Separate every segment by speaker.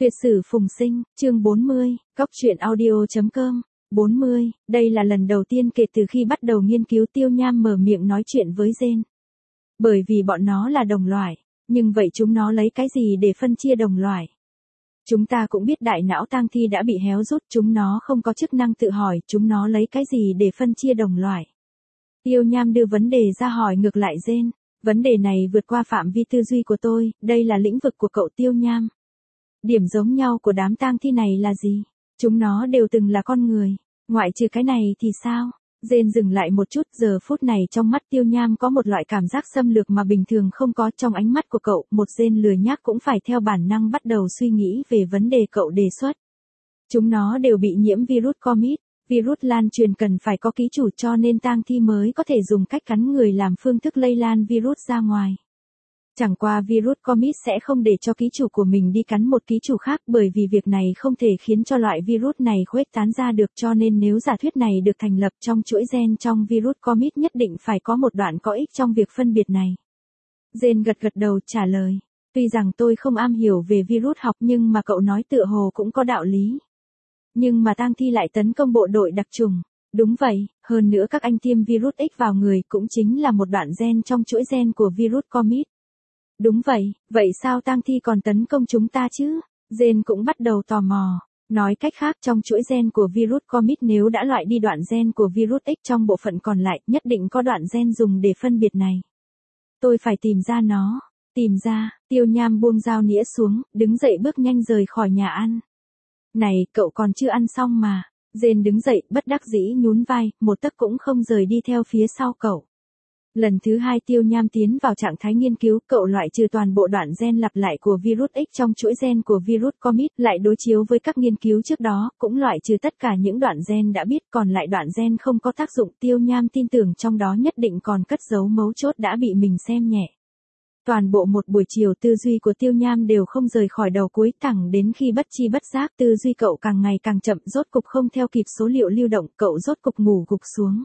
Speaker 1: Tuyệt sử phùng sinh, chương 40, Cóc truyện audio.com. 40, đây là lần đầu tiên kể từ khi bắt đầu nghiên cứu Tiêu Nham mở miệng nói chuyện với Jane. Bởi vì bọn nó là đồng loại, nhưng vậy chúng nó lấy cái gì để phân chia đồng loại? Chúng ta cũng biết đại não tang thi đã bị héo rút, chúng nó không có chức năng tự hỏi, chúng nó lấy cái gì để phân chia đồng loại? Tiêu Nham đưa vấn đề ra hỏi ngược lại Jane. Vấn đề này vượt qua phạm vi tư duy của tôi, đây là lĩnh vực của cậu Tiêu Nham. Điểm giống nhau của đám tang thi này là gì? Chúng nó đều từng là con người. Ngoại trừ cái này thì sao? Jane dừng lại một chút, giờ phút này trong mắt Tiêu Nham có một loại cảm giác xâm lược mà bình thường không có trong ánh mắt của cậu. Một Jane lười nhác cũng phải theo bản năng bắt đầu suy nghĩ về vấn đề cậu đề xuất. Chúng nó đều bị nhiễm virus Covid. Virus lan truyền cần phải có ký chủ cho nên tang thi mới có thể dùng cách cắn người làm phương thức lây lan virus ra ngoài. Chẳng qua virus Covid sẽ không để cho ký chủ của mình đi cắn một ký chủ khác bởi vì việc này không thể khiến cho loại virus này khuếch tán ra được cho nên nếu giả thuyết này được thành lập trong chuỗi gen trong virus Covid nhất định phải có một đoạn có ích trong việc phân biệt này. Jane gật đầu trả lời. Tuy rằng tôi không am hiểu về virus học nhưng mà cậu nói tựa hồ cũng có đạo lý. Nhưng mà tang thi lại tấn công bộ đội đặc chủng. Đúng vậy, hơn nữa các anh tiêm virus X vào người cũng chính là một đoạn gen trong chuỗi gen của virus Covid. Đúng vậy sao tang thi còn tấn công chúng ta chứ? Jane cũng bắt đầu tò mò. Nói cách khác trong chuỗi gen của virus Covid nếu đã loại đi đoạn gen của virus X trong bộ phận còn lại, nhất định có đoạn gen dùng để phân biệt này. Tôi phải tìm ra nó. Tìm ra, Tiêu Nham buông dao nĩa xuống, đứng dậy bước nhanh rời khỏi nhà ăn. Này, cậu còn chưa ăn xong mà. Jane đứng dậy, bất đắc dĩ nhún vai, một tấc cũng không rời đi theo phía sau cậu. Lần thứ hai Tiêu Nham tiến vào trạng thái nghiên cứu, cậu loại trừ toàn bộ đoạn gen lặp lại của virus X trong chuỗi gen của virus Covid, lại đối chiếu với các nghiên cứu trước đó, cũng loại trừ tất cả những đoạn gen đã biết, còn lại đoạn gen không có tác dụng. Tiêu Nham tin tưởng trong đó nhất định còn cất giấu mấu chốt đã bị mình xem nhẹ. Toàn bộ một buổi chiều tư duy của Tiêu Nham đều không rời khỏi đầu cuối, thẳng đến khi bất chi bất giác tư duy cậu càng ngày càng chậm, rốt cục không theo kịp số liệu lưu động, cậu rốt cục ngủ gục xuống.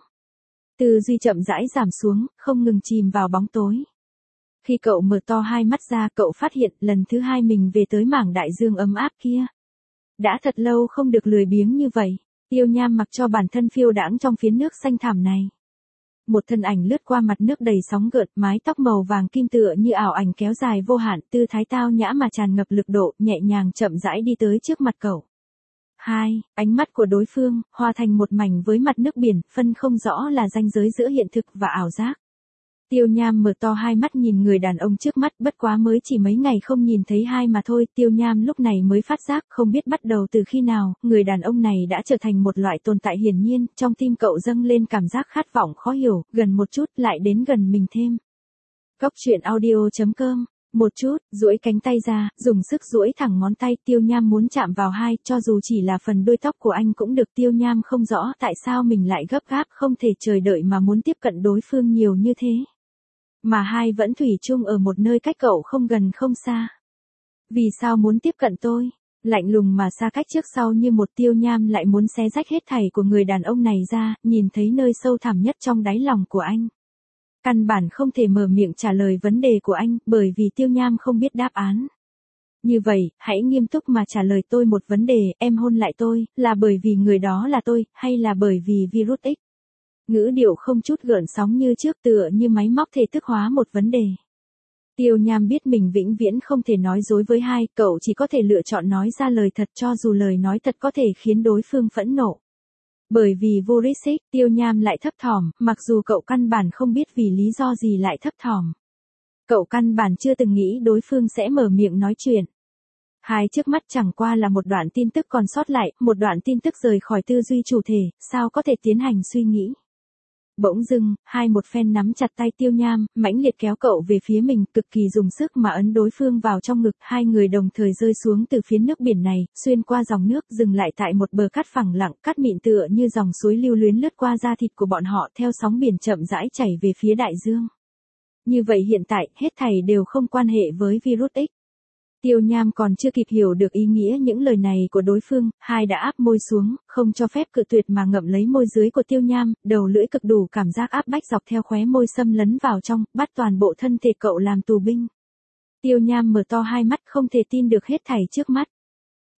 Speaker 1: Tư duy chậm rãi giảm xuống, không ngừng chìm vào bóng tối. Khi cậu mở to hai mắt ra, cậu phát hiện lần thứ hai mình về tới mảng đại dương ấm áp kia. Đã thật lâu không được lười biếng như vậy. Tiêu Nham mặc cho bản thân phiêu đãng trong phiến nước xanh thẳm này. Một thân ảnh lướt qua mặt nước đầy sóng gợn, mái tóc màu vàng kim tựa như ảo ảnh kéo dài vô hạn, tư thái tao nhã mà tràn ngập lực độ, nhẹ nhàng chậm rãi đi tới trước mặt cậu. Ánh mắt của đối phương, hòa thành một mảnh với mặt nước biển, phân không rõ là ranh giới giữa hiện thực và ảo giác. Tiêu Nham mở to hai mắt nhìn người đàn ông trước mắt, bất quá mới chỉ mấy ngày không nhìn thấy hai mà thôi. Tiêu Nham lúc này mới phát giác, không biết bắt đầu từ khi nào, người đàn ông này đã trở thành một loại tồn tại hiển nhiên, trong tim cậu dâng lên cảm giác khát vọng khó hiểu, gần một chút lại đến gần mình thêm. Cóc truyện audio.com. Một chút, duỗi cánh tay ra, dùng sức duỗi thẳng ngón tay. Tiêu Nham muốn chạm vào cho dù chỉ là phần đuôi tóc của anh cũng được. Tiêu Nham không rõ tại sao mình lại gấp gáp không thể chờ đợi mà muốn tiếp cận đối phương nhiều như thế. Mà vẫn thủy chung ở một nơi cách cậu không gần không xa. Vì sao muốn tiếp cận tôi? Lạnh lùng mà xa cách trước sau như một. Tiêu Nham lại muốn xé rách hết thảy của người đàn ông này ra, nhìn thấy nơi sâu thẳm nhất trong đáy lòng của anh. Căn bản không thể mở miệng trả lời vấn đề của anh, bởi vì Tiêu Nham không biết đáp án. Như vậy, hãy nghiêm túc mà trả lời tôi một vấn đề, em hôn lại tôi, là bởi vì người đó là tôi, hay là bởi vì virus X? Ngữ điệu không chút gợn sóng như trước, tựa như máy móc thể thức hóa một vấn đề. Tiêu Nham biết mình vĩnh viễn không thể nói dối với cậu chỉ có thể lựa chọn nói ra lời thật cho dù lời nói thật có thể khiến đối phương phẫn nộ. Bởi vì virus X, Tiêu Nham lại thấp thỏm, mặc dù cậu căn bản không biết vì lý do gì lại thấp thỏm. Cậu căn bản chưa từng nghĩ đối phương sẽ mở miệng nói chuyện. Trước mắt chẳng qua là một đoạn tin tức còn sót lại, một đoạn tin tức rời khỏi tư duy chủ thể, sao có thể tiến hành suy nghĩ. Bỗng dưng, một phen nắm chặt tay Tiêu Nham, mãnh liệt kéo cậu về phía mình, cực kỳ dùng sức mà ấn đối phương vào trong ngực. Hai người đồng thời rơi xuống từ phiến nước biển này, xuyên qua dòng nước, dừng lại tại một bờ cát phẳng lặng, cát mịn tựa như dòng suối lưu luyến lướt qua da thịt của bọn họ, theo sóng biển chậm rãi chảy về phía đại dương. Như vậy hiện tại, hết thảy đều không quan hệ với virus X. Tiêu Nham còn chưa kịp hiểu được ý nghĩa những lời này của đối phương, đã áp môi xuống, không cho phép cự tuyệt mà ngậm lấy môi dưới của Tiêu Nham, đầu lưỡi cực đủ cảm giác áp bách dọc theo khóe môi xâm lấn vào trong, bắt toàn bộ thân thể cậu làm tù binh. Tiêu Nham mở to hai mắt không thể tin được hết thảy trước mắt.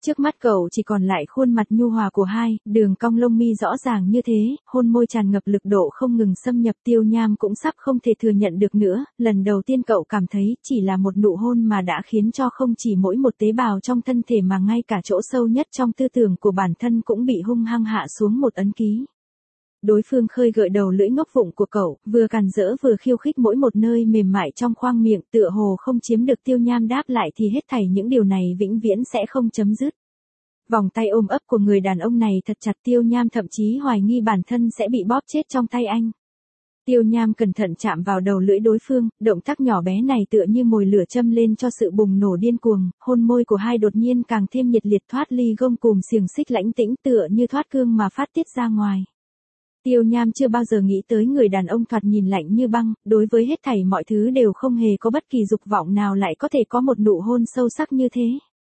Speaker 1: Trước mắt cậu chỉ còn lại khuôn mặt nhu hòa của hai, đường cong lông mi rõ ràng như thế, hôn môi tràn ngập lực độ không ngừng xâm nhập. Tiêu Nham cũng sắp không thể thừa nhận được nữa, lần đầu tiên cậu cảm thấy chỉ là một nụ hôn mà đã khiến cho không chỉ mỗi một tế bào trong thân thể mà ngay cả chỗ sâu nhất trong tư tưởng của bản thân cũng bị hung hăng hạ xuống một ấn ký. Đối phương khơi gợi đầu lưỡi ngốc vụng của cậu, vừa càn rỡ vừa khiêu khích mỗi một nơi mềm mại trong khoang miệng, tựa hồ không chiếm được. Tiêu Nham đáp lại thì hết thảy những điều này vĩnh viễn sẽ không chấm dứt. Vòng tay ôm ấp của người đàn ông này thật chặt, Tiêu Nham thậm chí hoài nghi bản thân sẽ bị bóp chết trong tay anh. Tiêu Nham cẩn thận chạm vào đầu lưỡi đối phương, động tác nhỏ bé này tựa như mồi lửa châm lên cho sự bùng nổ điên cuồng, hôn môi của hai đột nhiên càng thêm nhiệt liệt, thoát ly gông cùm xiềng xích lãnh tĩnh, tựa như thoát cương mà phát tiết ra ngoài. Tiêu Nham chưa bao giờ nghĩ tới người đàn ông thoạt nhìn lạnh như băng, đối với hết thảy mọi thứ đều không hề có bất kỳ dục vọng nào lại có thể có một nụ hôn sâu sắc như thế.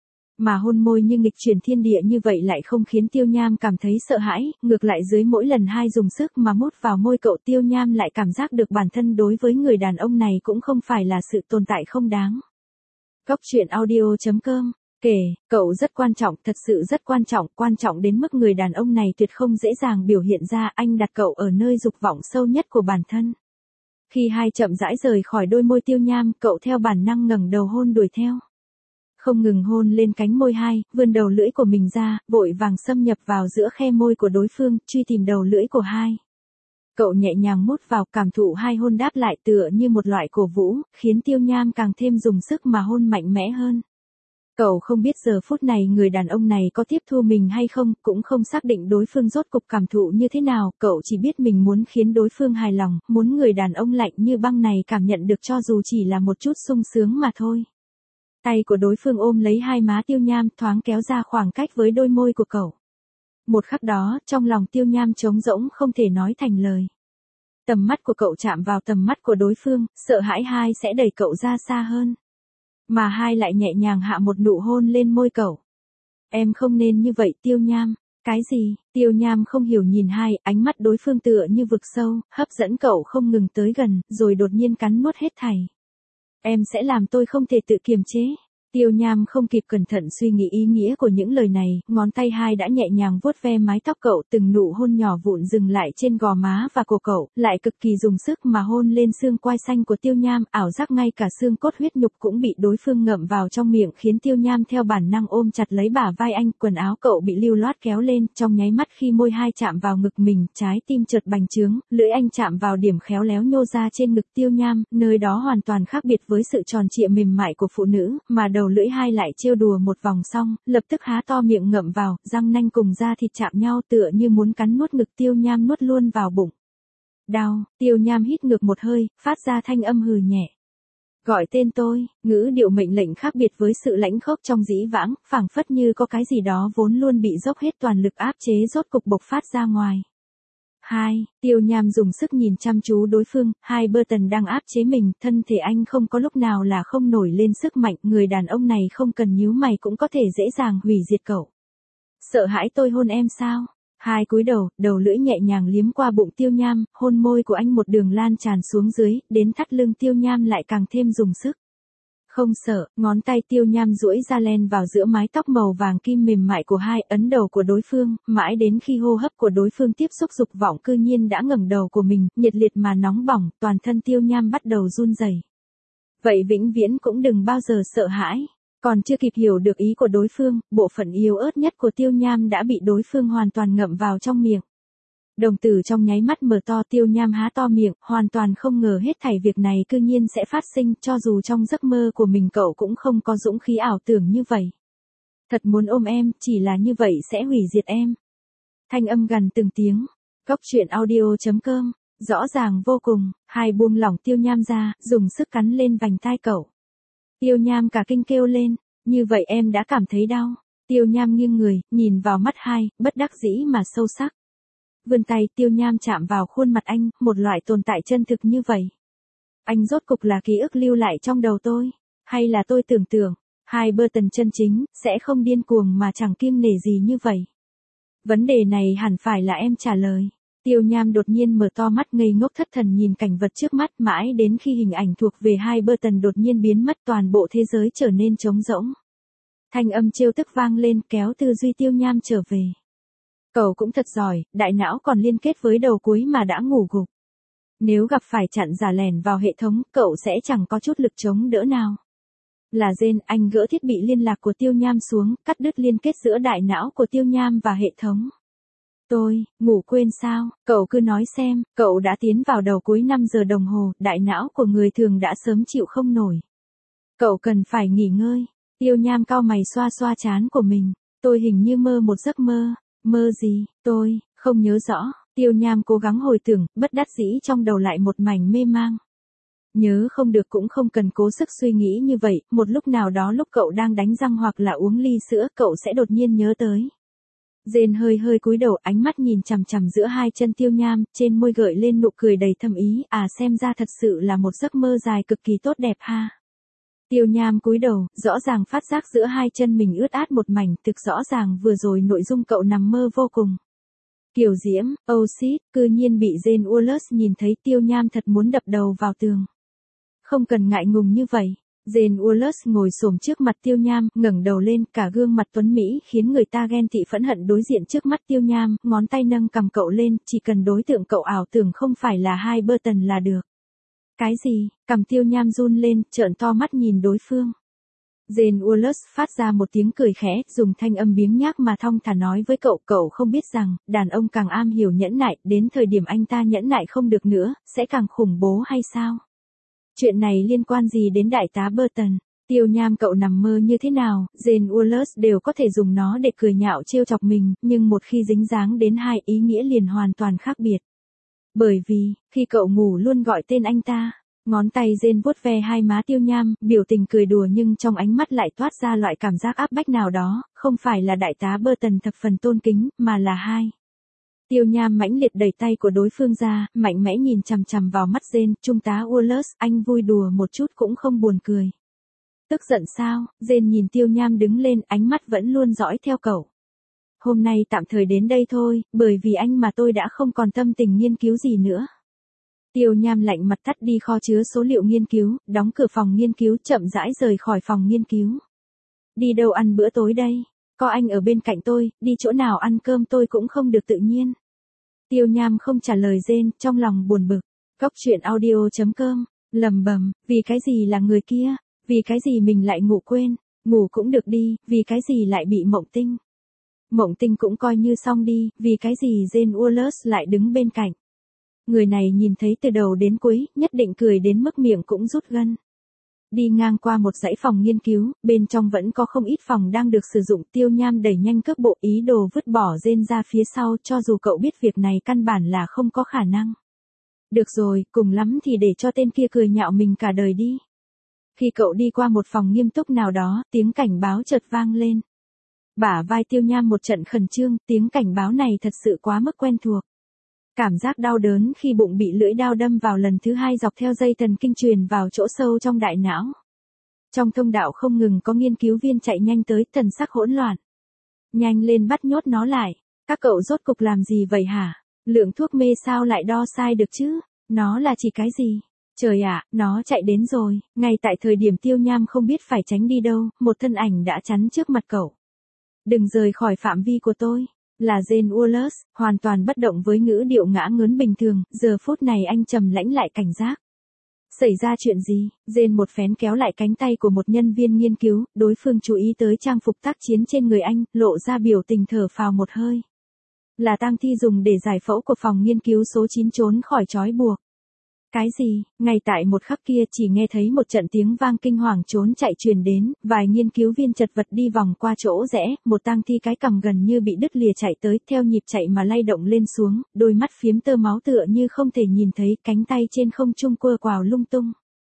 Speaker 1: Mà hôn môi như nghịch chuyển thiên địa như vậy lại không khiến Tiêu Nham cảm thấy sợ hãi, ngược lại dưới mỗi lần hai dùng sức mà mút vào môi cậu, Tiêu Nham lại cảm giác được bản thân đối với người đàn ông này cũng không phải là sự tồn tại không đáng. Cóc truyện audio.com kể, cậu rất quan trọng, thật sự rất quan trọng đến mức người đàn ông này tuyệt không dễ dàng biểu hiện ra. Anh đặt cậu ở nơi dục vọng sâu nhất của bản thân. Khi hai chậm rãi rời khỏi đôi môi Tiêu Nham, cậu theo bản năng ngẩng đầu hôn đuổi theo. Không ngừng hôn lên cánh môi hai, vươn đầu lưỡi của mình ra, vội vàng xâm nhập vào giữa khe môi của đối phương, truy tìm đầu lưỡi của hai. Cậu nhẹ nhàng mút vào, cảm thụ hai hôn đáp lại tựa như một loại cổ vũ, khiến Tiêu Nham càng thêm dùng sức mà hôn mạnh mẽ hơn. Cậu không biết giờ phút này người đàn ông này có tiếp thu mình hay không, cũng không xác định đối phương rốt cục cảm thụ như thế nào, cậu chỉ biết mình muốn khiến đối phương hài lòng, muốn người đàn ông lạnh như băng này cảm nhận được cho dù chỉ là một chút sung sướng mà thôi. Tay của đối phương ôm lấy hai má Tiêu Nham, thoáng kéo ra khoảng cách với đôi môi của cậu. Một khắc đó, trong lòng Tiêu Nham trống rỗng không thể nói thành lời. Tầm mắt của cậu chạm vào tầm mắt của đối phương, sợ hãi hai sẽ đẩy cậu ra xa hơn. Mà hai lại nhẹ nhàng hạ một nụ hôn lên môi cậu. Em không nên như vậy Tiêu Nham. Cái gì? Tiêu Nham không hiểu nhìn hai, ánh mắt đối phương tựa như vực sâu, hấp dẫn cậu không ngừng tới gần, rồi đột nhiên cắn nuốt hết thảy. Em sẽ làm tôi không thể tự kiềm chế. Tiêu Nham không kịp cẩn thận suy nghĩ ý nghĩa của những lời này, ngón tay hai đã nhẹ nhàng vuốt ve mái tóc cậu, từng nụ hôn nhỏ vụn dừng lại trên gò má và cổ cậu, lại cực kỳ dùng sức mà hôn lên xương quai xanh của Tiêu Nham, ảo giác ngay cả xương cốt huyết nhục cũng bị đối phương ngậm vào trong miệng, khiến Tiêu Nham theo bản năng ôm chặt lấy bả vai anh, quần áo cậu bị lưu loát kéo lên, trong nháy mắt khi môi hai chạm vào ngực mình, trái tim chợt bành trướng, lưỡi anh chạm vào điểm khéo léo nhô ra trên ngực Tiêu Nham, nơi đó hoàn toàn khác biệt với sự tròn trịa mềm mại của phụ nữ, mà đầu lưỡi hai lại trêu đùa một vòng xong, lập tức há to miệng ngậm vào, răng nanh cùng da thịt chạm nhau tựa như muốn cắn nuốt ngực Tiêu Nham nuốt luôn vào bụng. Đau, Tiêu Nham hít ngược một hơi, phát ra thanh âm hừ nhẹ. Gọi tên tôi, ngữ điệu mệnh lệnh khác biệt với sự lãnh khốc trong dĩ vãng, phảng phất như có cái gì đó vốn luôn bị dốc hết toàn lực áp chế rốt cục bộc phát ra ngoài. Tiêu Nham dùng sức nhìn chăm chú đối phương, hai Burton đang áp chế mình, thân thể anh không có lúc nào là không nổi lên sức mạnh, người đàn ông này không cần nhíu mày cũng có thể dễ dàng hủy diệt cậu. Sợ hãi tôi hôn em sao? Hai cúi đầu, đầu lưỡi nhẹ nhàng liếm qua bụng Tiêu Nham, hôn môi của anh một đường lan tràn xuống dưới, đến thắt lưng Tiêu Nham lại càng thêm dùng sức. Không sợ, ngón tay Tiêu Nham duỗi ra len vào giữa mái tóc màu vàng kim mềm mại của hai, ấn đầu của đối phương, mãi đến khi hô hấp của đối phương tiếp xúc dục vọng cư nhiên đã ngẩng đầu của mình, nhiệt liệt mà nóng bỏng, toàn thân Tiêu Nham bắt đầu run rẩy. Vậy vĩnh viễn cũng đừng bao giờ sợ hãi. Còn chưa kịp hiểu được ý của đối phương, bộ phận yếu ớt nhất của Tiêu Nham đã bị đối phương hoàn toàn ngậm vào trong miệng. Đồng tử trong nháy mắt mở to, Tiêu Nham há to miệng, hoàn toàn không ngờ hết thảy việc này cư nhiên sẽ phát sinh, cho dù trong giấc mơ của mình cậu cũng không có dũng khí ảo tưởng như vậy. Thật muốn ôm em, chỉ là như vậy sẽ hủy diệt em. Thanh âm gần từng tiếng. Cóc truyện audio.com, rõ ràng vô cùng, hai buông lỏng Tiêu Nham ra, dùng sức cắn lên vành tai cậu. Tiêu Nham cả kinh kêu lên, như vậy em đã cảm thấy đau. Tiêu Nham nghiêng người, nhìn vào mắt hai, bất đắc dĩ mà sâu sắc. Vươn tay, Tiêu Nham chạm vào khuôn mặt anh, một loại tồn tại chân thực như vậy. Anh rốt cục là ký ức lưu lại trong đầu tôi, hay là tôi tưởng tượng, hai Burton chân chính, sẽ không điên cuồng mà chẳng kiêng nể gì như vậy. Vấn đề này hẳn phải là em trả lời. Tiêu Nham đột nhiên mở to mắt ngây ngốc thất thần nhìn cảnh vật trước mắt, mãi đến khi hình ảnh thuộc về hai Burton đột nhiên biến mất, toàn bộ thế giới trở nên trống rỗng. Thanh âm trêu tức vang lên kéo tư duy Tiêu Nham trở về. Cậu cũng thật giỏi, đại não còn liên kết với đầu cuối mà đã ngủ gục. Nếu gặp phải chặn giả lẻn vào hệ thống, cậu sẽ chẳng có chút lực chống đỡ nào. Là Jane, anh gỡ thiết bị liên lạc của Tiêu Nham xuống, cắt đứt liên kết giữa đại não của Tiêu Nham và hệ thống. Tôi, ngủ quên sao, cậu cứ nói xem, cậu đã tiến vào đầu cuối 5 giờ đồng hồ, đại não của người thường đã sớm chịu không nổi. Cậu cần phải nghỉ ngơi. Tiêu Nham cau mày xoa xoa trán của mình. Tôi hình như mơ một giấc mơ. Mơ gì, tôi, không nhớ rõ. Tiêu Nham cố gắng hồi tưởng, bất đắc dĩ trong đầu lại một mảnh mê mang. Nhớ không được cũng không cần cố sức suy nghĩ như vậy, một lúc nào đó lúc cậu đang đánh răng hoặc là uống ly sữa, cậu sẽ đột nhiên nhớ tới. Jane hơi hơi cúi đầu, ánh mắt nhìn chằm chằm giữa hai chân Tiêu Nham, trên môi gợi lên nụ cười đầy thâm ý, xem ra thật sự là một giấc mơ dài cực kỳ tốt đẹp ha. Tiêu Nham cúi đầu, rõ ràng phát giác giữa hai chân mình ướt át một mảnh, thực rõ ràng vừa rồi nội dung cậu nằm mơ vô cùng. Kiều diễm, shit, cư nhiên bị Jane Wallace nhìn thấy. Tiêu Nham thật muốn đập đầu vào tường. Không cần ngại ngùng như vậy. Jane Wallace ngồi xổm trước mặt Tiêu Nham, ngẩng đầu lên, cả gương mặt tuấn mỹ khiến người ta ghen tị phẫn hận đối diện trước mắt Tiêu Nham, ngón tay nâng cầm cậu lên, chỉ cần đối tượng cậu ảo tưởng không phải là hai Burton là được. Cái gì? Cầm Tiêu Nham run lên, trợn to mắt nhìn đối phương. Jane Wallace phát ra một tiếng cười khẽ, dùng thanh âm biếng nhác mà thong thả nói với cậu, cậu không biết rằng, đàn ông càng am hiểu nhẫn nại, đến thời điểm anh ta nhẫn nại không được nữa, sẽ càng khủng bố hay sao? Chuyện này liên quan gì đến đại tá Burton? Tiêu Nham, cậu nằm mơ như thế nào, Jane Wallace đều có thể dùng nó để cười nhạo trêu chọc mình, nhưng một khi dính dáng đến hai, ý nghĩa liền hoàn toàn khác biệt. Bởi vì, khi cậu ngủ luôn gọi tên anh ta. Ngón tay Jane vuốt ve hai má Tiêu Nham, biểu tình cười đùa nhưng trong ánh mắt lại toát ra loại cảm giác áp bách nào đó, không phải là đại tá Burton thập phần tôn kính, mà là hai. Tiêu Nham mãnh liệt đẩy tay của đối phương ra, mạnh mẽ nhìn chằm chằm vào mắt Jane, trung tá Wallace, anh vui đùa một chút cũng không buồn cười. Tức giận sao? Jane nhìn Tiêu Nham đứng lên, ánh mắt vẫn luôn dõi theo cậu. Hôm nay tạm thời đến đây thôi, bởi vì anh mà tôi đã không còn tâm tình nghiên cứu gì nữa. Tiêu Nham lạnh mặt tắt đi kho chứa số liệu nghiên cứu, đóng cửa phòng nghiên cứu, chậm rãi rời khỏi phòng nghiên cứu. Đi đâu ăn bữa tối đây? Có anh ở bên cạnh tôi, đi chỗ nào ăn cơm tôi cũng không được tự nhiên. Tiêu Nham không trả lời Jane, trong lòng buồn bực. Cóc truyện audio.com, lầm bầm, vì cái gì là người kia, vì cái gì mình lại ngủ quên, ngủ cũng được đi, vì cái gì lại bị mộng tinh. Mộng tinh cũng coi như xong đi, vì cái gì Jane Wallace lại đứng bên cạnh. Người này nhìn thấy từ đầu đến cuối, nhất định cười đến mức miệng cũng rút gân. Đi ngang qua một dãy phòng nghiên cứu, bên trong vẫn có không ít phòng đang được sử dụng. Tiêu Nham đẩy nhanh cước bộ, ý đồ vứt bỏ Jane ra phía sau, cho dù cậu biết việc này căn bản là không có khả năng. Được rồi, cùng lắm thì để cho tên kia cười nhạo mình cả đời đi. Khi cậu đi qua một phòng nghiêm túc nào đó, tiếng cảnh báo chợt vang lên. Bả vai Tiêu Nham một trận khẩn trương, tiếng cảnh báo này thật sự quá mức quen thuộc. Cảm giác đau đớn khi bụng bị lưỡi dao đâm vào lần thứ hai dọc theo dây thần kinh truyền vào chỗ sâu trong đại não. Trong thông đạo không ngừng có nghiên cứu viên chạy nhanh tới, thần sắc hỗn loạn. Nhanh lên bắt nhốt nó lại. Các cậu rốt cục làm gì vậy hả? Lượng thuốc mê sao lại đo sai được chứ? Nó là chỉ cái gì? Trời ạ, nó chạy đến rồi. Ngay tại thời điểm Tiêu Nham không biết phải tránh đi đâu, một thân ảnh đã chắn trước mặt cậu. Đừng rời khỏi phạm vi của tôi. Là Jane Wallace, hoàn toàn bất động với ngữ điệu ngã ngớn bình thường, giờ phút này anh trầm lãnh lại cảnh giác. Xảy ra chuyện gì? Jane một phén kéo lại cánh tay của một nhân viên nghiên cứu, đối phương chú ý tới trang phục tác chiến trên người anh, lộ ra biểu tình thở phào một hơi. Là tang thi dùng để giải phẫu của phòng nghiên cứu số 9 trốn khỏi trói buộc. Cái gì? Ngay tại một khắc kia chỉ nghe thấy một trận tiếng vang kinh hoàng trốn chạy truyền đến, vài nghiên cứu viên chật vật đi vòng qua chỗ rẽ, một tang thi cái cằm gần như bị đứt lìa chạy tới, theo nhịp chạy mà lay động lên xuống, đôi mắt phiếm tơ máu tựa như không thể nhìn thấy, cánh tay trên không trung quơ quào lung tung.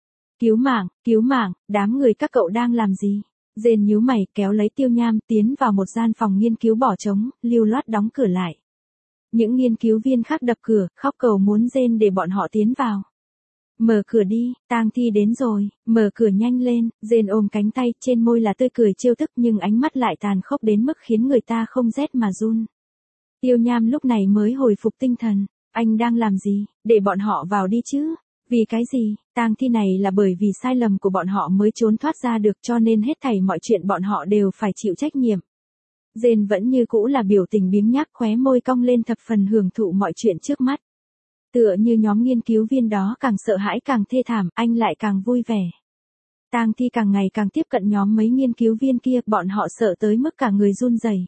Speaker 1: Cứu mạng, đám người các cậu đang làm gì? Jane nhíu mày kéo lấy Tiêu Nham tiến vào một gian phòng nghiên cứu bỏ trống, lưu loát đóng cửa lại. Những nghiên cứu viên khác đập cửa, khóc cầu muốn Jane để bọn họ tiến vào. Mở cửa đi, tang thi đến rồi, mở cửa nhanh lên. Jane ôm cánh tay, trên môi là tươi cười trêu tức nhưng ánh mắt lại tàn khốc đến mức khiến người ta không rét mà run. Tiêu Nham lúc này mới hồi phục tinh thần. Anh đang làm gì? Để bọn họ vào đi chứ. Vì cái gì? Tang thi này là bởi vì sai lầm của bọn họ mới trốn thoát ra được, cho nên hết thảy mọi chuyện bọn họ đều phải chịu trách nhiệm. Jane vẫn như cũ là biểu tình biếng nhác, khóe môi cong lên thập phần hưởng thụ mọi chuyện trước mắt. Tựa như nhóm nghiên cứu viên đó càng sợ hãi càng thê thảm, anh lại càng vui vẻ. Tang thi càng ngày càng tiếp cận nhóm mấy nghiên cứu viên kia, bọn họ sợ tới mức cả người run rẩy.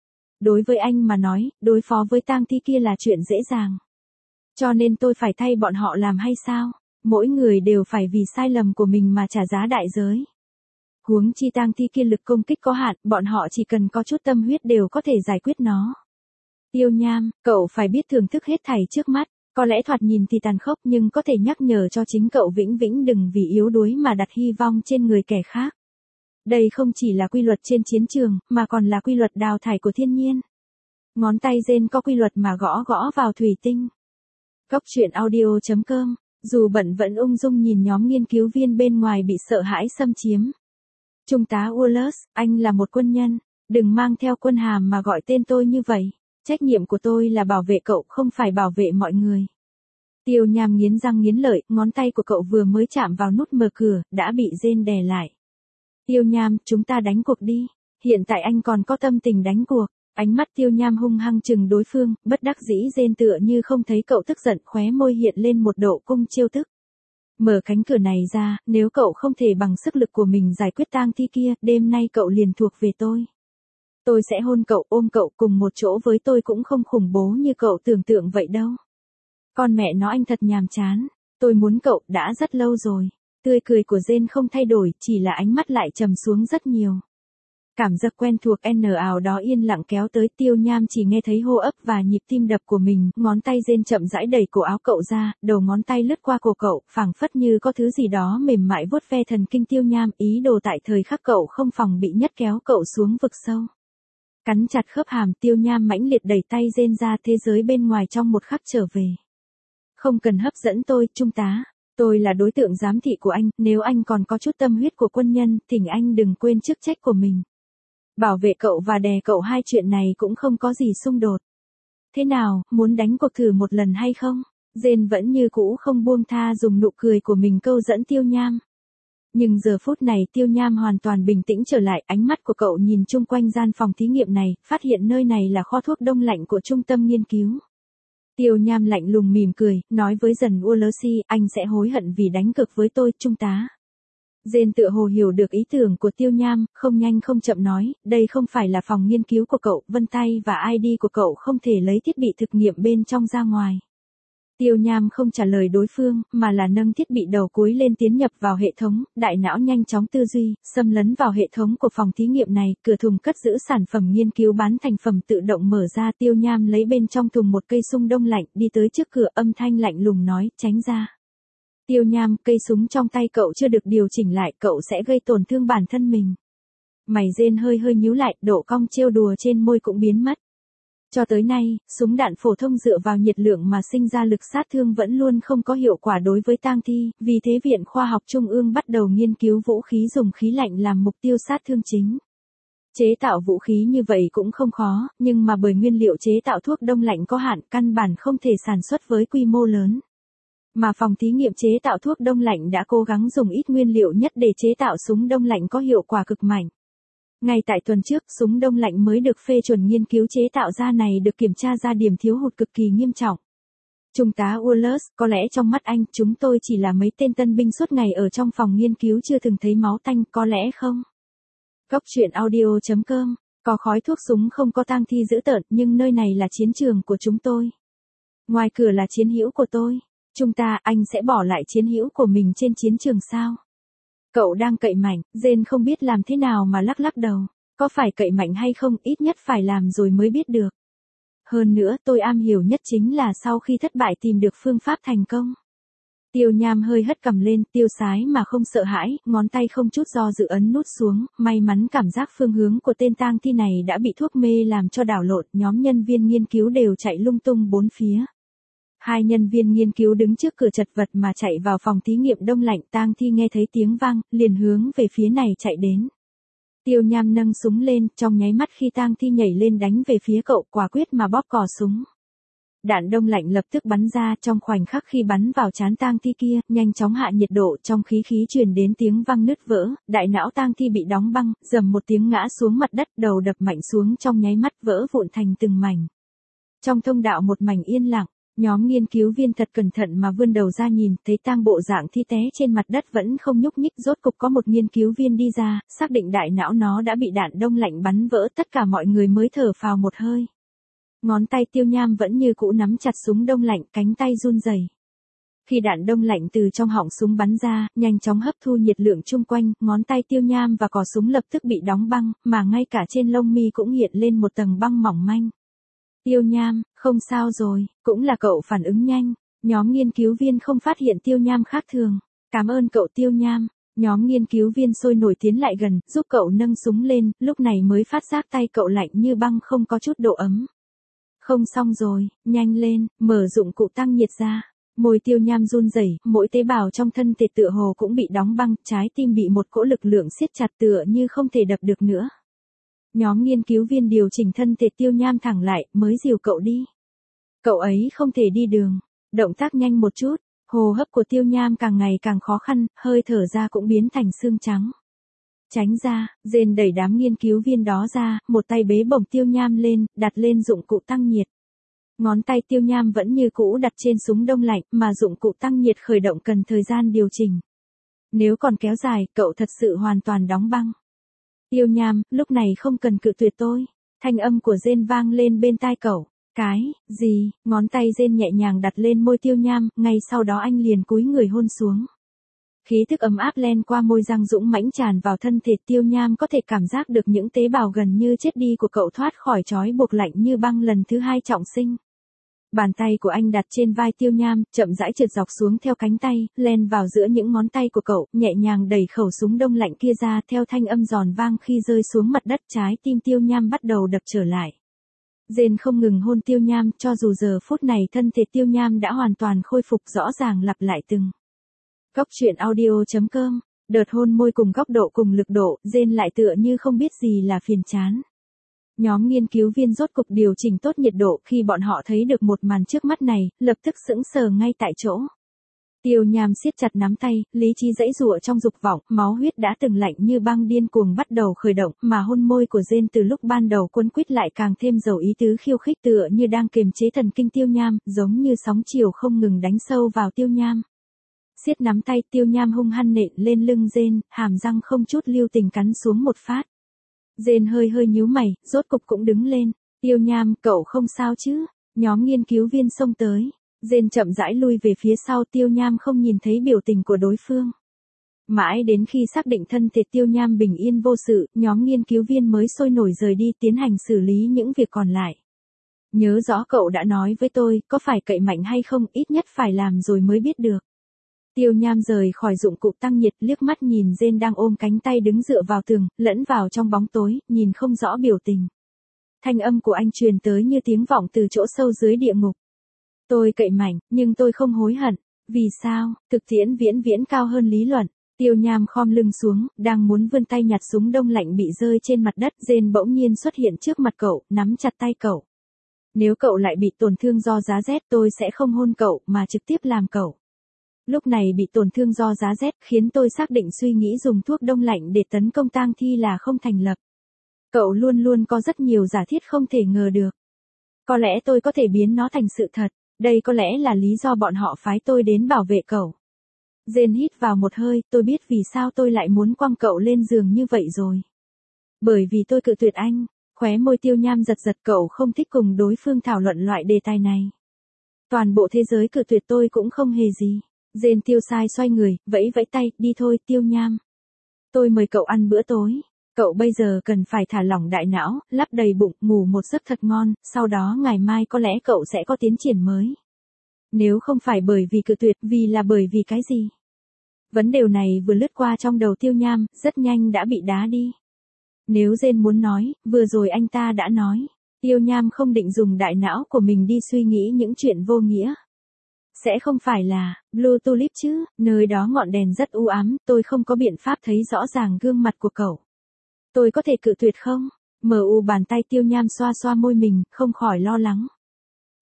Speaker 1: Đối với anh mà nói, đối phó với tang thi kia là chuyện dễ dàng. Cho nên tôi phải thay bọn họ làm hay sao? Mỗi người đều phải vì sai lầm của mình mà trả giá đại giới. Huống chi tang thi kia lực công kích có hạn, bọn họ chỉ cần có chút tâm huyết đều có thể giải quyết nó. Tiêu Nham, cậu phải biết thưởng thức hết thảy trước mắt, có lẽ thoạt nhìn thì tàn khốc nhưng có thể nhắc nhở cho chính cậu vĩnh viễn đừng vì yếu đuối mà đặt hy vọng trên người kẻ khác. Đây không chỉ là quy luật trên chiến trường, mà còn là quy luật đào thải của thiên nhiên. Ngón tay Jane có quy luật mà gõ gõ vào thủy tinh. Cốc truyện audio.com, dù bận vẫn ung dung nhìn nhóm nghiên cứu viên bên ngoài bị sợ hãi xâm chiếm. Trung tá Wallace, anh là một quân nhân, đừng mang theo quân hàm mà gọi tên tôi như vậy. Trách nhiệm của tôi là bảo vệ cậu, không phải bảo vệ mọi người. Tiêu Nham nghiến răng nghiến lợi, ngón tay của cậu vừa mới chạm vào nút mở cửa, đã bị Jane đè lại. Tiêu Nham, chúng ta đánh cuộc đi. Hiện tại anh còn có tâm tình đánh cuộc. Ánh mắt Tiêu Nham hung hăng chừng đối phương, bất đắc dĩ Jane tựa như không thấy cậu tức giận, khóe môi hiện lên một độ cung chiêu thức. Mở cánh cửa này ra, nếu cậu không thể bằng sức lực của mình giải quyết tang thi kia, đêm nay cậu liền thuộc về tôi. Tôi sẽ hôn cậu, ôm cậu cùng một chỗ với tôi, cũng không khủng bố như cậu tưởng tượng vậy đâu. Con mẹ nó, anh thật nhàm chán. Tôi muốn cậu, đã rất lâu rồi. Tươi cười của Jane không thay đổi, chỉ là ánh mắt lại trầm xuống rất nhiều. Cảm giác quen thuộc ảo đó yên lặng kéo tới, Tiêu Nham chỉ nghe thấy hô ấp và nhịp tim đập của mình, ngón tay Jane chậm rãi đẩy cổ áo cậu ra, đầu ngón tay lướt qua cổ cậu, phảng phất như có thứ gì đó mềm mại vuốt ve thần kinh Tiêu Nham, ý đồ tại thời khắc cậu không phòng bị nhất kéo cậu xuống vực sâu. Cắn chặt khớp hàm, Tiêu Nham mãnh liệt đẩy tay Jane ra, thế giới bên ngoài trong một khắc trở về. Không cần hấp dẫn tôi, trung tá. Tôi là đối tượng giám thị của anh, nếu anh còn có chút tâm huyết của quân nhân, thỉnh anh đừng quên chức trách của mình. Bảo vệ cậu và đè cậu, hai chuyện này cũng không có gì xung đột. Thế nào, muốn đánh cuộc thử một lần hay không? Jane vẫn như cũ không buông tha dùng nụ cười của mình câu dẫn Tiêu Nham. Nhưng giờ phút này Tiêu Nham hoàn toàn bình tĩnh trở lại, ánh mắt của cậu nhìn chung quanh gian phòng thí nghiệm này, phát hiện nơi này là kho thuốc đông lạnh của trung tâm nghiên cứu. Tiêu Nham lạnh lùng mỉm cười, nói với dần Wallace, anh sẽ hối hận vì đánh cược với tôi, trung tá. Jane tựa hồ hiểu được ý tưởng của Tiêu Nham, không nhanh không chậm nói, đây không phải là phòng nghiên cứu của cậu, vân tay và ID của cậu không thể lấy thiết bị thực nghiệm bên trong ra ngoài. Tiêu Nham không trả lời đối phương, mà là nâng thiết bị đầu cuối lên tiến nhập vào hệ thống, đại não nhanh chóng tư duy, xâm lấn vào hệ thống của phòng thí nghiệm này, cửa thùng cất giữ sản phẩm nghiên cứu bán thành phẩm tự động mở ra, Tiêu Nham lấy bên trong thùng một cây súng đông lạnh, đi tới trước cửa, âm thanh lạnh lùng nói, tránh ra. Tiêu Nham, cây súng trong tay cậu chưa được điều chỉnh lại, cậu sẽ gây tổn thương bản thân mình. Mày Jane hơi hơi nhíu lại, độ cong trêu đùa trên môi cũng biến mất. Cho tới nay, súng đạn phổ thông dựa vào nhiệt lượng mà sinh ra lực sát thương vẫn luôn không có hiệu quả đối với tang thi, vì thế Viện Khoa học Trung ương bắt đầu nghiên cứu vũ khí dùng khí lạnh làm mục tiêu sát thương chính. Chế tạo vũ khí như vậy cũng không khó, nhưng mà bởi nguyên liệu chế tạo thuốc đông lạnh có hạn, căn bản không thể sản xuất với quy mô lớn. Mà phòng thí nghiệm chế tạo thuốc đông lạnh đã cố gắng dùng ít nguyên liệu nhất để chế tạo súng đông lạnh có hiệu quả cực mạnh. Ngay tại tuần trước, súng đông lạnh mới được phê chuẩn nghiên cứu chế tạo ra này được kiểm tra ra điểm thiếu hụt cực kỳ nghiêm trọng. Trung tá Wallace, có lẽ trong mắt anh, chúng tôi chỉ là mấy tên tân binh suốt ngày ở trong phòng nghiên cứu chưa từng thấy máu tanh, có lẽ không? Cốc truyện audio.com, có khói thuốc súng không có tang thi dữ tợn, nhưng nơi này là chiến trường của chúng tôi. Ngoài cửa là chiến hữu của tôi. Chúng ta, anh sẽ bỏ lại chiến hữu của mình trên chiến trường sao? Cậu đang cậy mạnh, Jane không biết làm thế nào mà lắc lắc đầu. Có phải cậy mạnh hay không, ít nhất phải làm rồi mới biết được. Hơn nữa, tôi am hiểu nhất chính là sau khi thất bại tìm được phương pháp thành công. Tiêu Nham hơi hất cằm lên, tiêu sái mà không sợ hãi, ngón tay không chút do dự ấn nút xuống, may mắn cảm giác phương hướng của tên tang thi này đã bị thuốc mê làm cho đảo lộn, nhóm nhân viên nghiên cứu đều chạy lung tung bốn phía. Hai nhân viên nghiên cứu đứng trước cửa chật vật mà chạy vào phòng thí nghiệm đông lạnh, tang thi nghe thấy tiếng vang, liền hướng về phía này chạy đến. Tiêu Nham nâng súng lên, trong nháy mắt khi tang thi nhảy lên đánh về phía cậu, quả quyết mà bóp cò súng. Đạn đông lạnh lập tức bắn ra, trong khoảnh khắc khi bắn vào trán tang thi kia, nhanh chóng hạ nhiệt độ, trong khí truyền đến tiếng vang nứt vỡ, đại não tang thi bị đóng băng, rầm một tiếng ngã xuống mặt đất, đầu đập mạnh xuống trong nháy mắt vỡ vụn thành từng mảnh. Trong thông đạo một mảnh yên lặng, nhóm nghiên cứu viên thật cẩn thận mà vươn đầu ra nhìn, thấy tang bộ dạng thi té trên mặt đất vẫn không nhúc nhích, rốt cục có một nghiên cứu viên đi ra, xác định đại não nó đã bị đạn đông lạnh bắn vỡ, tất cả mọi người mới thở phào một hơi. Ngón tay Tiêu Nham vẫn như cũ nắm chặt súng đông lạnh, cánh tay run rẩy. Khi đạn đông lạnh từ trong họng súng bắn ra, nhanh chóng hấp thu nhiệt lượng chung quanh, ngón tay Tiêu Nham và cò súng lập tức bị đóng băng, mà ngay cả trên lông mi cũng hiện lên một tầng băng mỏng manh. Tiêu Nham, không sao rồi, cũng là cậu phản ứng nhanh. Nhóm nghiên cứu viên không phát hiện Tiêu Nham khác thường. Cảm ơn cậu Tiêu Nham. Nhóm nghiên cứu viên sôi nổi tiến lại gần, giúp cậu nâng súng lên, lúc này mới phát giác tay cậu lạnh như băng, không có chút độ ấm. Không xong rồi, nhanh lên, mở dụng cụ tăng nhiệt ra. Môi Tiêu Nham run rẩy, mỗi tế bào trong thân thể tựa hồ cũng bị đóng băng, trái tim bị một cỗ lực lượng siết chặt tựa như không thể đập được nữa. Nhóm nghiên cứu viên điều chỉnh thân thể Tiêu Nham thẳng lại, mới dìu cậu đi. Cậu ấy không thể đi đường. Động tác nhanh một chút, hô hấp của Tiêu Nham càng ngày càng khó khăn, hơi thở ra cũng biến thành xương trắng. Tránh ra, Jane đẩy đám nghiên cứu viên đó ra, một tay bế bổng Tiêu Nham lên, đặt lên dụng cụ tăng nhiệt. Ngón tay Tiêu Nham vẫn như cũ đặt trên súng đông lạnh, mà dụng cụ tăng nhiệt khởi động cần thời gian điều chỉnh. Nếu còn kéo dài, cậu thật sự hoàn toàn đóng băng. Tiêu Nham, lúc này không cần cự tuyệt tôi. Thanh âm của Jane vang lên bên tai cậu. Cái, gì, ngón tay Jane nhẹ nhàng đặt lên môi Tiêu Nham, ngay sau đó anh liền cúi người hôn xuống. Khí thức ấm áp len qua môi răng dũng mãnh tràn vào thân thể Tiêu Nham, có thể cảm giác được những tế bào gần như chết đi của cậu thoát khỏi trói buộc lạnh như băng lần thứ hai trọng sinh. Bàn tay của anh đặt trên vai Tiêu Nham, chậm rãi trượt dọc xuống theo cánh tay, len vào giữa những ngón tay của cậu, nhẹ nhàng đẩy khẩu súng đông lạnh kia ra, theo thanh âm giòn vang khi rơi xuống mặt đất, trái tim Tiêu Nham bắt đầu đập trở lại. Jane không ngừng hôn Tiêu Nham, cho dù giờ phút này thân thể Tiêu Nham đã hoàn toàn khôi phục, rõ ràng lặp lại từng. Góc truyện audio.com, đợt hôn môi cùng góc độ cùng lực độ, Jane lại tựa như không biết gì là phiền chán. Nhóm nghiên cứu viên rốt cục điều chỉnh tốt nhiệt độ, khi bọn họ thấy được một màn trước mắt này, lập tức sững sờ ngay tại chỗ. Tiêu Nham siết chặt nắm tay, lý trí giãy giụa trong dục vọng, máu huyết đã từng lạnh như băng điên cuồng bắt đầu khởi động, mà hôn môi của Jane từ lúc ban đầu quấn quýt lại càng thêm giàu ý tứ khiêu khích, tựa như đang kiềm chế thần kinh Tiêu Nham, giống như sóng chiều không ngừng đánh sâu vào Tiêu Nham. Siết nắm tay, Tiêu Nham hung hăng nện lên lưng Jane, hàm răng không chút lưu tình cắn xuống một phát. Jane hơi nhíu mày, rốt cục cũng đứng lên. Tiêu Nham, cậu không sao chứ? Nhóm nghiên cứu viên xông tới. Jane chậm rãi lui về phía sau, Tiêu Nham không nhìn thấy biểu tình của đối phương. Mãi đến khi xác định thân thể Tiêu Nham bình yên vô sự, nhóm nghiên cứu viên mới sôi nổi rời đi tiến hành xử lý những việc còn lại. Nhớ rõ cậu đã nói với tôi, có phải cậy mạnh hay không, ít nhất phải làm rồi mới biết được. Tiêu Nham rời khỏi dụng cụ tăng nhiệt, liếc mắt nhìn Jane đang ôm cánh tay đứng dựa vào tường, lẫn vào trong bóng tối, nhìn không rõ biểu tình. Thanh âm của anh truyền tới như tiếng vọng từ chỗ sâu dưới địa ngục. Tôi cậy mạnh, nhưng tôi không hối hận. Vì sao? Thực tiễn viễn cao hơn lý luận. Tiêu Nham khom lưng xuống, đang muốn vươn tay nhặt súng đông lạnh bị rơi trên mặt đất, Jane bỗng nhiên xuất hiện trước mặt cậu, nắm chặt tay cậu. Nếu cậu lại bị tổn thương do giá rét, tôi sẽ không hôn cậu, mà trực tiếp làm cậu. Lúc này bị tổn thương do giá rét, khiến tôi xác định suy nghĩ dùng thuốc đông lạnh để tấn công tang thi là không thành lập. Cậu luôn luôn có rất nhiều giả thiết không thể ngờ được. Có lẽ tôi có thể biến nó thành sự thật, đây có lẽ là lý do bọn họ phái tôi đến bảo vệ cậu. Jane hít vào một hơi, tôi biết vì sao tôi lại muốn quăng cậu lên giường như vậy rồi. Bởi vì tôi cự tuyệt anh. Khóe môi Tiêu Nham giật, cậu không thích cùng đối phương thảo luận loại đề tài này. Toàn bộ thế giới cự tuyệt tôi cũng không hề gì. Jane tiêu sai xoay người, vẫy tay, đi thôi Tiêu Nham. Tôi mời cậu ăn bữa tối. Cậu bây giờ cần phải thả lỏng đại não, lấp đầy bụng, ngủ một giấc thật ngon, sau đó ngày mai có lẽ cậu sẽ có tiến triển mới. Nếu không phải bởi vì cự tuyệt, vì là bởi vì cái gì? Vấn đề này vừa lướt qua trong đầu Tiêu Nham, rất nhanh đã bị đá đi. Nếu Jane muốn nói, vừa rồi anh ta đã nói. Tiêu Nham không định dùng đại não của mình đi suy nghĩ những chuyện vô nghĩa. Sẽ không phải là Blue Tulip chứ, nơi đó ngọn đèn rất u ám, tôi không có biện pháp thấy rõ ràng gương mặt của cậu. Tôi có thể cự tuyệt không? Bàn tay Tiêu Nham xoa môi mình, không khỏi lo lắng.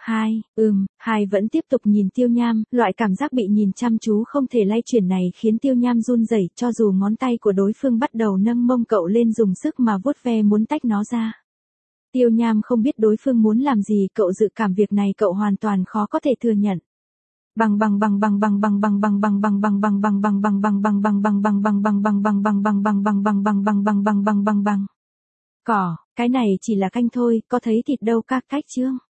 Speaker 1: Hai vẫn tiếp tục nhìn Tiêu Nham, loại cảm giác bị nhìn chăm chú không thể lay chuyển này khiến Tiêu Nham run rẩy, cho dù ngón tay của đối phương bắt đầu nâng mông cậu lên dùng sức mà vuốt ve muốn tách nó ra. Tiêu Nham không biết đối phương muốn làm gì, cậu dự cảm việc này cậu hoàn toàn khó có thể thừa nhận. Cỏ, cái này chỉ là canh thôi, có thấy thịt đâu các cách chương.